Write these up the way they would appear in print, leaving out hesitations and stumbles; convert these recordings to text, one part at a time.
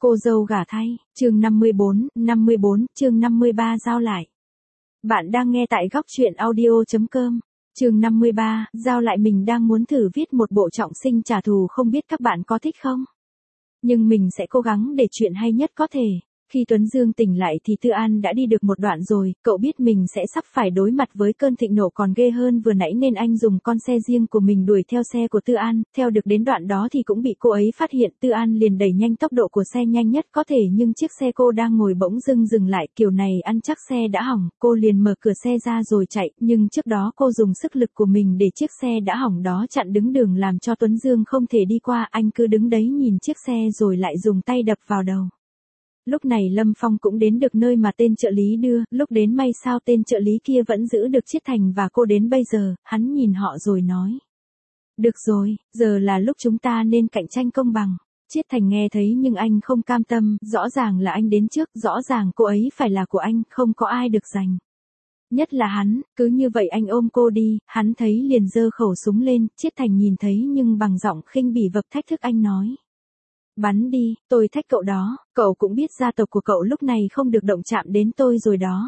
Cô dâu gả thay, chương 54, chương 53 giao lại. Bạn đang nghe tại góc truyện audio.com. Chương 53, giao lại. Mình đang muốn thử viết một bộ trọng sinh trả thù, không biết các bạn có thích không? Nhưng mình sẽ cố gắng để chuyện hay nhất có thể. Khi Tuấn Dương tỉnh lại thì Tư An đã đi được một đoạn rồi, cậu biết mình sẽ sắp phải đối mặt với cơn thịnh nộ còn ghê hơn vừa nãy nên anh dùng con xe riêng của mình đuổi theo xe của Tư An, theo được đến đoạn đó thì cũng bị cô ấy phát hiện. Tư An liền đẩy nhanh tốc độ của xe nhanh nhất có thể nhưng chiếc xe cô đang ngồi bỗng dưng dừng lại, kiểu này ăn chắc xe đã hỏng, cô liền mở cửa xe ra rồi chạy, nhưng trước đó cô dùng sức lực của mình để chiếc xe đã hỏng đó chặn đứng đường làm cho Tuấn Dương không thể đi qua, anh cứ đứng đấy nhìn chiếc xe rồi lại dùng tay đập vào đầu. Lúc này Lâm Phong cũng đến được nơi mà tên trợ lý đưa, lúc đến may sao tên trợ lý kia vẫn giữ được Chiết Thành và cô đến bây giờ, hắn nhìn họ rồi nói. Được rồi, giờ là lúc chúng ta nên cạnh tranh công bằng. Chiết Thành nghe thấy nhưng anh không cam tâm, rõ ràng là anh đến trước, rõ ràng cô ấy phải là của anh, không có ai được giành. Nhất là hắn, cứ như vậy anh ôm cô đi, hắn thấy liền giơ khẩu súng lên, Chiết Thành nhìn thấy nhưng bằng giọng khinh bỉ vực thách thức anh nói. Bắn đi, tôi thách cậu đó, cậu cũng biết gia tộc của cậu lúc này không được động chạm đến tôi rồi đó.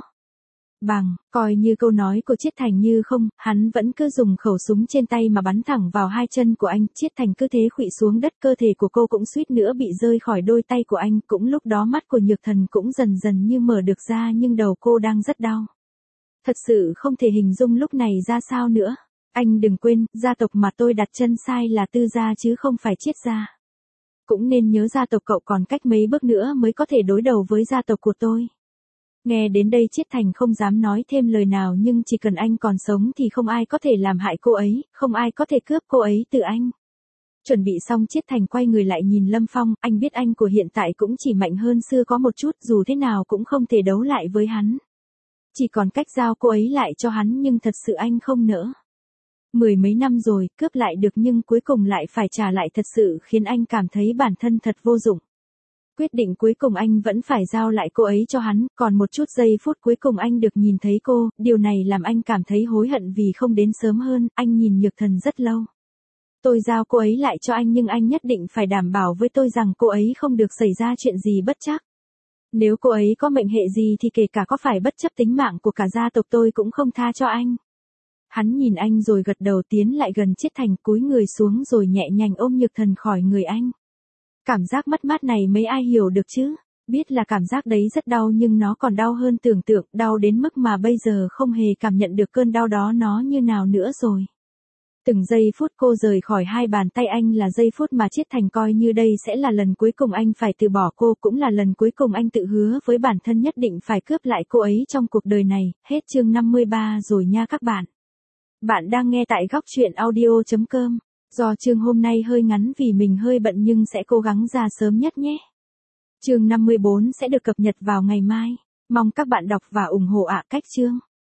Coi như câu nói của Chiết Thành như không, hắn vẫn cứ dùng khẩu súng trên tay mà bắn thẳng vào hai chân của anh, Chiết Thành cứ thế khuỵu xuống đất, cơ thể của cô cũng suýt nữa bị rơi khỏi đôi tay của anh, cũng lúc đó mắt của Nhược Thần cũng dần dần như mở được ra nhưng đầu cô đang rất đau. Thật sự không thể hình dung lúc này ra sao nữa. Anh đừng quên, gia tộc mà tôi đặt chân sai là Tư gia chứ không phải Chiết gia. Cũng nên nhớ gia tộc cậu còn cách mấy bước nữa mới có thể đối đầu với gia tộc của tôi. Nghe đến đây Chiết Thành không dám nói thêm lời nào nhưng chỉ cần anh còn sống thì không ai có thể làm hại cô ấy, không ai có thể cướp cô ấy từ anh. Chuẩn bị xong Chiết Thành quay người lại nhìn Lâm Phong, anh biết anh của hiện tại cũng chỉ mạnh hơn xưa có một chút, dù thế nào cũng không thể đấu lại với hắn. Chỉ còn cách giao cô ấy lại cho hắn nhưng thật sự anh không nỡ. 10 mấy năm rồi, cướp lại được nhưng cuối cùng lại phải trả lại thật sự khiến anh cảm thấy bản thân thật vô dụng. Quyết định cuối cùng anh vẫn phải giao lại cô ấy cho hắn, còn một chút giây phút cuối cùng anh được nhìn thấy cô, điều này làm anh cảm thấy hối hận vì không đến sớm hơn, anh nhìn Nhược Thần rất lâu. Tôi giao cô ấy lại cho anh nhưng anh nhất định phải đảm bảo với tôi rằng cô ấy không được xảy ra chuyện gì bất trắc. Nếu cô ấy có mệnh hệ gì thì kể cả có phải bất chấp tính mạng của cả gia tộc tôi cũng không tha cho anh. Hắn nhìn anh rồi gật đầu tiến lại gần Chiết Thành cúi người xuống rồi nhẹ nhàng ôm Nhược Thần khỏi người anh. Cảm giác mất mát này mấy ai hiểu được chứ, biết là cảm giác đấy rất đau nhưng nó còn đau hơn tưởng tượng, đau đến mức mà bây giờ không hề cảm nhận được cơn đau đó nó như nào nữa rồi. Từng giây phút cô rời khỏi hai bàn tay anh là giây phút mà Chiết Thành coi như đây sẽ là lần cuối cùng anh phải từ bỏ cô, cũng là lần cuối cùng anh tự hứa với bản thân nhất định phải cướp lại cô ấy trong cuộc đời này. Hết chương 53 rồi nha các bạn. Bạn đang nghe tại góc truyện audio.com. Do chương hôm nay hơi ngắn vì mình hơi bận nhưng sẽ cố gắng ra sớm nhất nhé. Chương 54 sẽ được cập nhật vào ngày mai. Mong các bạn đọc và ủng hộ ạ. Cách chương.